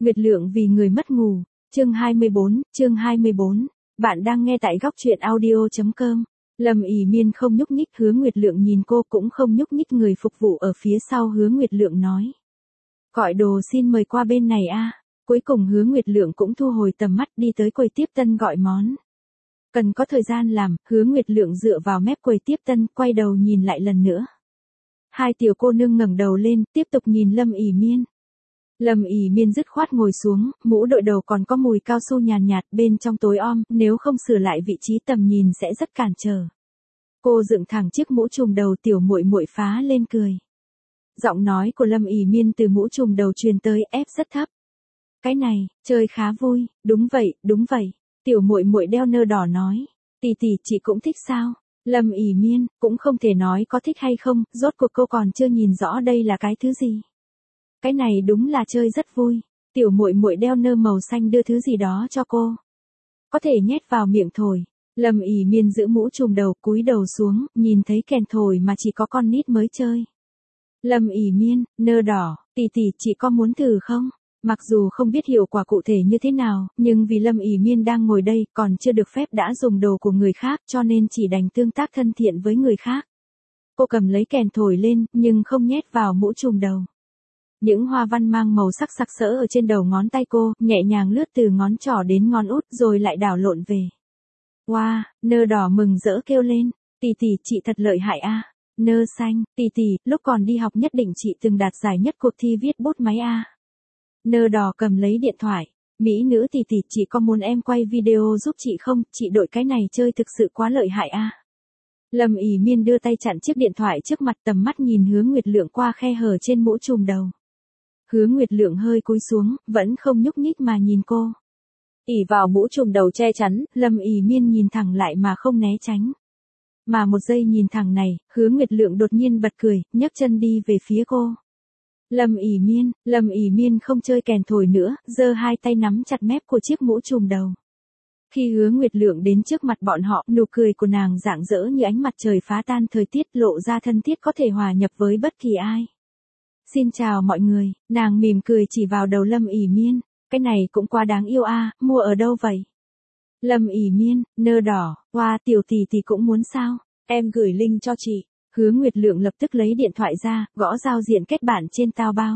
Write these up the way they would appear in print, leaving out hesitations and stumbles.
Nguyệt Lượng vì người mất ngủ, chương 24, bạn đang nghe tại góc truyện audio.com. Lâm ỉ miên không nhúc nhích, Hứa Nguyệt Lượng nhìn cô cũng không nhúc nhích. Người phục vụ ở phía sau Hứa Nguyệt Lượng nói. Gọi đồ xin mời qua bên này a. Cuối cùng Hứa Nguyệt Lượng cũng thu hồi tầm mắt đi tới quầy tiếp tân gọi món. Cần có thời gian làm, Hứa Nguyệt Lượng dựa vào mép quầy tiếp tân, quay đầu nhìn lại lần nữa. Hai tiểu cô nương ngẩng đầu lên, tiếp tục nhìn Lâm ỉ miên. Lâm ỉ miên dứt khoát ngồi xuống, mũ đội đầu còn có mùi cao su nhàn nhạt, bên trong tối om, nếu không sửa lại vị trí tầm nhìn sẽ rất cản trở. Cô dựng thẳng chiếc mũ trùm đầu, tiểu muội muội phá lên cười. Giọng nói của Lâm ỉ miên từ mũ trùm đầu truyền tới, ép rất thấp. Cái này, chơi khá vui, đúng vậy, tiểu muội muội đeo nơ đỏ nói. Tỷ tỷ, chị cũng thích sao? Lâm ỉ miên, cũng không thể nói có thích hay không, rốt cuộc cô còn chưa nhìn rõ đây là cái thứ gì. Cái này đúng là chơi rất vui. Tiểu muội muội đeo nơ màu xanh đưa thứ gì đó cho cô. Có thể nhét vào miệng thổi. Lâm ỉ miên giữ mũ trùm đầu, cúi đầu xuống, nhìn thấy kèn thổi mà chỉ có con nít mới chơi. Lâm ỉ miên, nơ đỏ, tỷ tỷ, chị có muốn thử không? Mặc dù không biết hiệu quả cụ thể như thế nào, nhưng vì Lâm ỉ miên đang ngồi đây, còn chưa được phép đã dùng đồ của người khác, cho nên chỉ đành tương tác thân thiện với người khác. Cô cầm lấy kèn thổi lên, nhưng không nhét vào mũ trùm đầu. Những hoa văn mang màu sắc sặc sỡ ở trên đầu ngón tay cô, nhẹ nhàng lướt từ ngón trỏ đến ngón út rồi lại đảo lộn về. Wow, nơ đỏ mừng rỡ kêu lên, tỷ tỷ, chị thật lợi hại a. Nơ xanh, tỷ tỷ, lúc còn đi học nhất định chị từng đạt giải nhất cuộc thi viết bút máy a. Nơ đỏ cầm lấy điện thoại, mỹ nữ tỷ tỷ, chị có muốn em quay video giúp chị không, chị đội cái này chơi thực sự quá lợi hại a. Lâm ỉ miên đưa tay chặn chiếc điện thoại trước mặt, tầm mắt nhìn Hứa Nguyệt Lượng qua khe hở trên mũ trùm đầu. Hứa Nguyệt Lượng hơi cúi xuống, vẫn không nhúc nhích mà nhìn cô. Ỉ vào mũ trùm đầu che chắn, Lâm ỉ miên nhìn thẳng lại mà không né tránh. Mà một giây nhìn thẳng này, Hứa Nguyệt Lượng đột nhiên bật cười, nhấc chân đi về phía cô. Lâm ỉ miên không chơi kèn thổi nữa, giơ hai tay nắm chặt mép của chiếc mũ trùm đầu. Khi Hứa Nguyệt Lượng đến trước mặt bọn họ, nụ cười của nàng rạng rỡ như ánh mặt trời phá tan thời tiết, lộ ra thân thiết có thể hòa nhập với bất kỳ ai. Xin chào mọi người, nàng mỉm cười chỉ vào đầu Lâm ỉ miên, cái này cũng quá đáng yêu a, mua ở đâu vậy? Lâm ỉ miên, nơ đỏ, hoa, tiểu tỷ tỷ cũng muốn sao? Em gửi link cho chị. Hứa Nguyệt Lượng lập tức lấy điện thoại ra, gõ giao diện kết bạn trên tao bao.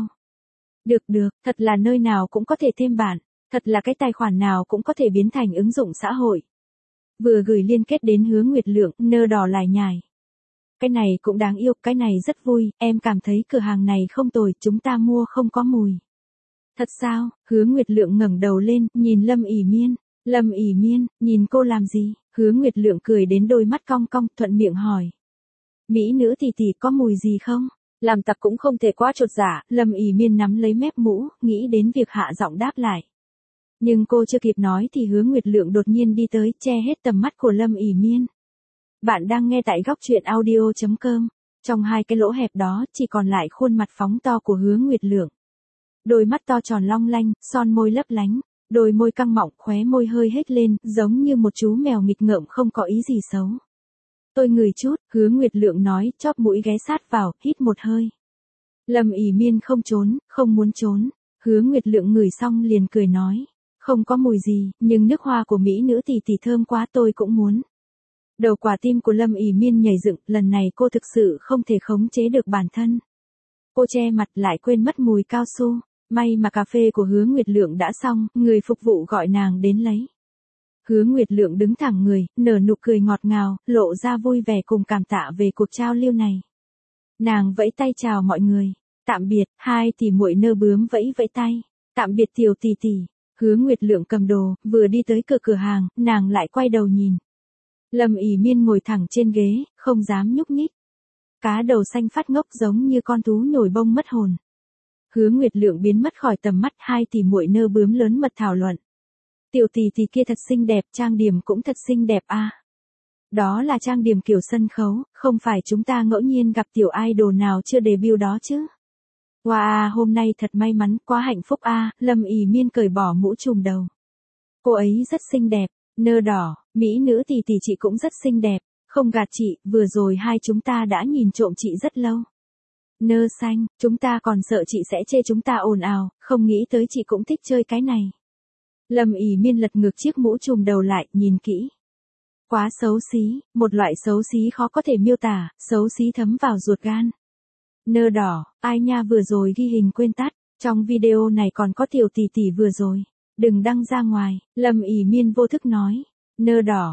Được, thật là nơi nào cũng có thể thêm bạn, thật là cái tài khoản nào cũng có thể biến thành ứng dụng xã hội. Vừa gửi liên kết đến Hứa Nguyệt Lượng, nơ đỏ lải nhải. Cái này cũng đáng yêu, cái này rất vui, em cảm thấy cửa hàng này không tồi, chúng ta mua không có mùi. Thật sao? Hứa Nguyệt Lượng ngẩng đầu lên, nhìn Lâm ỉ miên. Lâm ỉ miên, nhìn cô làm gì? Hứa Nguyệt Lượng cười đến đôi mắt cong cong, thuận miệng hỏi. Mỹ nữ tỷ tỷ, có mùi gì không? Làm tặc cũng không thể quá chột dạ. Lâm ỉ miên nắm lấy mép mũ, nghĩ đến việc hạ giọng đáp lại. Nhưng cô chưa kịp nói thì Hứa Nguyệt Lượng đột nhiên đi tới, che hết tầm mắt của Lâm ỉ miên. Bạn đang nghe tại góc truyện audio.com. Trong hai cái lỗ hẹp đó, chỉ còn lại khuôn mặt phóng to của Hứa Nguyệt Lượng. Đôi mắt to tròn long lanh, son môi lấp lánh, đôi môi căng mọng, khóe môi hơi hết lên, giống như một chú mèo nghịch ngợm không có ý gì xấu. Tôi ngửi chút, Hứa Nguyệt Lượng nói, chóp mũi ghé sát vào, hít một hơi. Lâm ỉ miên không muốn trốn. Hứa Nguyệt Lượng ngửi xong liền cười nói. Không có mùi gì, nhưng nước hoa của mỹ nữ tỷ tỷ thơm quá, tôi cũng muốn. Đầu quả tim của Lâm ỉ miên nhảy dựng, lần này cô thực sự không thể khống chế được bản thân. Cô che mặt lại quên mất mùi cao su. May mà cà phê của Hứa Nguyệt Lượng đã xong, người phục vụ gọi nàng đến lấy. Hứa Nguyệt Lượng đứng thẳng người, nở nụ cười ngọt ngào, lộ ra vui vẻ cùng cảm tạ về cuộc trao lưu này. Nàng vẫy tay chào mọi người. Tạm biệt, hai tỷ muội nơ bướm vẫy vẫy tay. Tạm biệt tiểu tỷ tỷ. Hứa Nguyệt Lượng cầm đồ, vừa đi tới cửa hàng, nàng lại quay đầu nhìn. Lâm ỉ miên ngồi thẳng trên ghế, không dám nhúc nhích. Cá đầu xanh phát ngốc giống như con thú nhồi bông mất hồn. Hứa Nguyệt Lượng biến mất khỏi tầm mắt, hai tỷ muội nơ bướm lớn mật thảo luận. Tiểu tỷ tỷ kia thật xinh đẹp, trang điểm cũng thật xinh đẹp a. Đó là trang điểm kiểu sân khấu, không phải chúng ta ngẫu nhiên gặp tiểu idol nào chưa debut đó chứ. Wow, hôm nay thật may mắn, quá hạnh phúc a. Lâm ỉ miên cởi bỏ mũ trùm đầu. Cô ấy rất xinh đẹp, nơ đỏ, mỹ nữ tỷ tỷ, chị cũng rất xinh đẹp, không gạt chị, vừa rồi hai chúng ta đã nhìn trộm chị rất lâu. Nơ xanh, chúng ta còn sợ chị sẽ chê chúng ta ồn ào, không nghĩ tới chị cũng thích chơi cái này. Lâm ỉ miên lật ngược chiếc mũ trùm đầu lại, nhìn kỹ. Quá xấu xí, một loại xấu xí khó có thể miêu tả, xấu xí thấm vào ruột gan. Nơ đỏ, ai nha vừa rồi ghi hình quên tắt, trong video này còn có tiểu tỷ tỷ vừa rồi. Đừng đăng ra ngoài, Lâm ỉ miên vô thức nói. Nơ đỏ,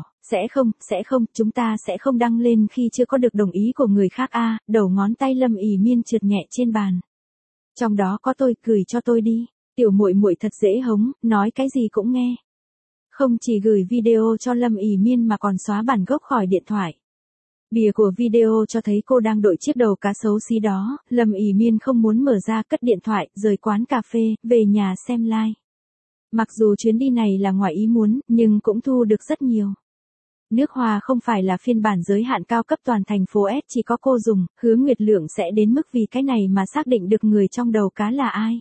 sẽ không, chúng ta sẽ không đăng lên khi chưa có được đồng ý của người khác a. Đầu ngón tay Lâm ỉ miên trượt nhẹ trên bàn. Trong đó có tôi, gửi cho tôi đi. Tiểu muội muội thật dễ hống, nói cái gì cũng nghe. Không chỉ gửi video cho Lâm ỉ miên mà còn xóa bản gốc khỏi điện thoại. Bìa của video cho thấy cô đang đội chiếc đầu cá xấu xí đó, Lâm ỉ miên không muốn mở ra, cất điện thoại, rời quán cà phê, về nhà xem live. Mặc dù chuyến đi này là ngoài ý muốn, nhưng cũng thu được rất nhiều. Nước hoa không phải là phiên bản giới hạn cao cấp toàn thành phố S chỉ có cô dùng, Hứa Nguyệt Lượng sẽ đến mức vì cái này mà xác định được người trong đầu cá là ai.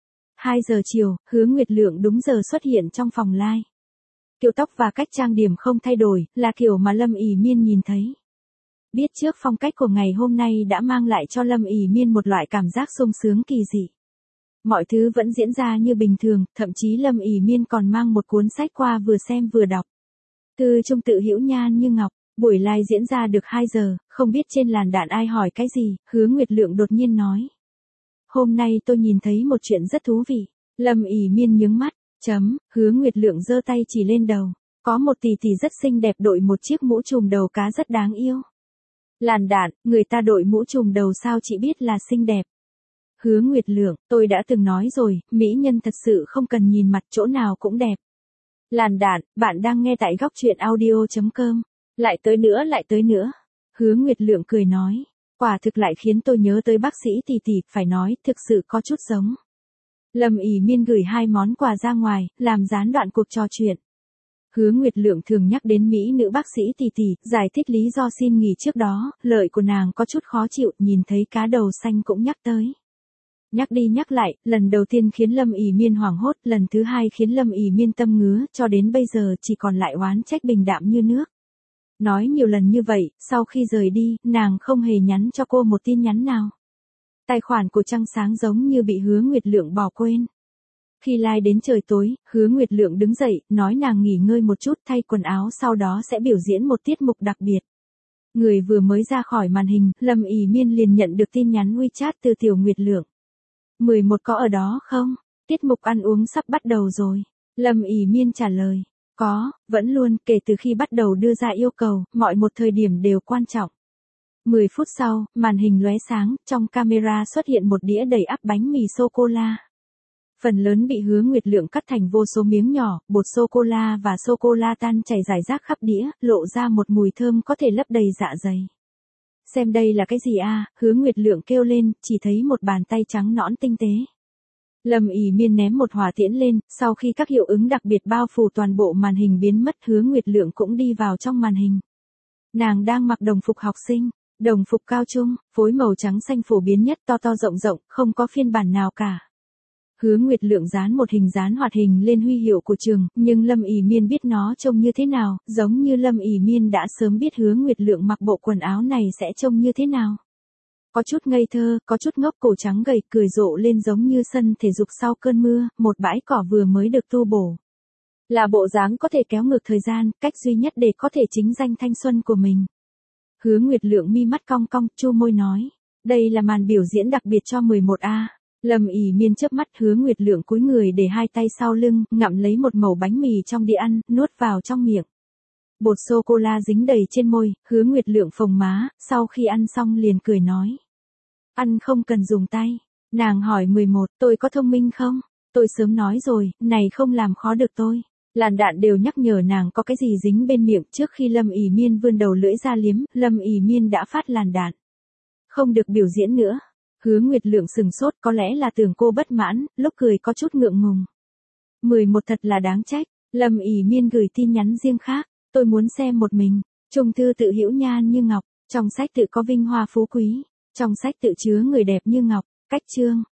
2 giờ chiều, Hứa Nguyệt Lượng đúng giờ xuất hiện trong phòng live. Kiểu tóc và cách trang điểm không thay đổi, là kiểu mà Lâm ỉ miên nhìn thấy. Biết trước phong cách của ngày hôm nay đã mang lại cho Lâm ỉ miên một loại cảm giác sung sướng kỳ dị. Mọi thứ vẫn diễn ra như bình thường, thậm chí Lâm ỉ miên còn mang một cuốn sách qua vừa xem vừa đọc. Thư Trung tự hữu nhan như ngọc, buổi live diễn ra được 2 giờ, không biết trên làn đạn ai hỏi cái gì, Hứa Nguyệt Lượng đột nhiên nói. Hôm nay tôi nhìn thấy một chuyện rất thú vị. Lâm ỉ miên nhướng mắt, Hứa Nguyệt Lượng giơ tay chỉ lên đầu. Có một tỷ tỷ rất xinh đẹp đội một chiếc mũ trùm đầu cá rất đáng yêu. Làn đạn, người ta đội mũ trùm đầu sao chị biết là xinh đẹp. Hứa Nguyệt Lượng, tôi đã từng nói rồi, mỹ nhân thật sự không cần nhìn mặt, chỗ nào cũng đẹp. Làn đạn, bạn đang nghe tại góc truyện audio.com. Lại tới nữa. Hứa Nguyệt Lượng cười nói. Quả thực lại khiến tôi nhớ tới bác sĩ tỷ tỷ, phải nói, thực sự có chút giống. Lâm ỉ miên gửi 2 món quà ra ngoài, làm gián đoạn cuộc trò chuyện. Hứa Nguyệt Lượng thường nhắc đến mỹ nữ bác sĩ tỷ tỷ, giải thích lý do xin nghỉ trước đó, lợi của nàng có chút khó chịu, nhìn thấy cá đầu xanh cũng nhắc tới. Nhắc đi nhắc lại, lần đầu tiên khiến Lâm ỉ miên hoảng hốt, lần thứ 2 khiến Lâm ỉ miên tâm ngứa, cho đến bây giờ chỉ còn lại oán trách bình đạm như nước. Nói nhiều lần như vậy, sau khi rời đi, nàng không hề nhắn cho cô một tin nhắn nào. Tài khoản của Trăng Sáng giống như bị Hứa Nguyệt Lượng bỏ quên. Khi live đến trời tối, Hứa Nguyệt Lượng đứng dậy, nói nàng nghỉ ngơi một chút, thay quần áo, sau đó sẽ biểu diễn một tiết mục đặc biệt. Người vừa mới ra khỏi màn hình, Lâm ỉ miên liền nhận được tin nhắn WeChat từ Tiểu Nguyệt Lượng. 11 có ở đó không? Tiết mục ăn uống sắp bắt đầu rồi. Lâm ỉ miên trả lời. Có, vẫn luôn, kể từ khi bắt đầu đưa ra yêu cầu, mọi một thời điểm đều quan trọng. 10 phút sau, màn hình lóe sáng, trong camera xuất hiện một đĩa đầy ắp bánh mì sô-cô-la. Phần lớn bị Hứa Nguyệt Lượng cắt thành vô số miếng nhỏ, bột sô-cô-la và sô-cô-la tan chảy rải rác khắp đĩa, lộ ra một mùi thơm có thể lấp đầy dạ dày. Xem đây là cái gì a? Hứa Nguyệt Lượng kêu lên, chỉ thấy một bàn tay trắng nõn tinh tế. Lâm ỉ miên ném một hỏa tiễn lên, sau khi các hiệu ứng đặc biệt bao phủ toàn bộ màn hình biến mất, Hứa Nguyệt Lượng cũng đi vào trong màn hình. Nàng đang mặc đồng phục học sinh, đồng phục cao trung, phối màu trắng xanh phổ biến nhất, to to rộng rộng, không có phiên bản nào cả. Hứa Nguyệt Lượng dán một hình dán hoạt hình lên huy hiệu của trường, nhưng Lâm ỉ miên biết nó trông như thế nào, giống như Lâm ỉ miên đã sớm biết Hứa Nguyệt Lượng mặc bộ quần áo này sẽ trông như thế nào. Có chút ngây thơ, có chút ngốc, cổ trắng gầy, cười rộ lên giống như sân thể dục sau cơn mưa, một bãi cỏ vừa mới được tu bổ. Là bộ dáng có thể kéo ngược thời gian, cách duy nhất để có thể chính danh thanh xuân của mình. Hứa Nguyệt Lượng mi mắt cong cong, chu môi nói. Đây là màn biểu diễn đặc biệt cho 11A. Lâm ỉ miên chớp mắt, Hứa Nguyệt Lượng cúi người để 2 tay sau lưng, ngậm lấy một mẩu bánh mì trong đĩa ăn, nuốt vào trong miệng. Bột sô-cô-la dính đầy trên môi, Hứa Nguyệt Lượng phồng má, sau khi ăn xong liền cười nói. Ăn không cần dùng tay. Nàng hỏi 11, tôi có thông minh không? Tôi sớm nói rồi, này không làm khó được tôi. Làn đạn đều nhắc nhở nàng có cái gì dính bên miệng, trước khi Lâm ỉ miên vươn đầu lưỡi ra liếm, Lâm ỉ miên đã phát làn đạn. Không được biểu diễn nữa. Hứa Nguyệt Lượng sừng sốt, có lẽ là tưởng cô bất mãn, lúc cười có chút ngượng ngùng. 11 thật là đáng trách. Lâm ỉ miên gửi tin nhắn riêng khác. Tôi muốn xem một mình. Trung thư tự hữu nhan như ngọc. Trong sách tự có vinh hoa phú quý. Trong sách tự chứa người đẹp như ngọc. Cách chương.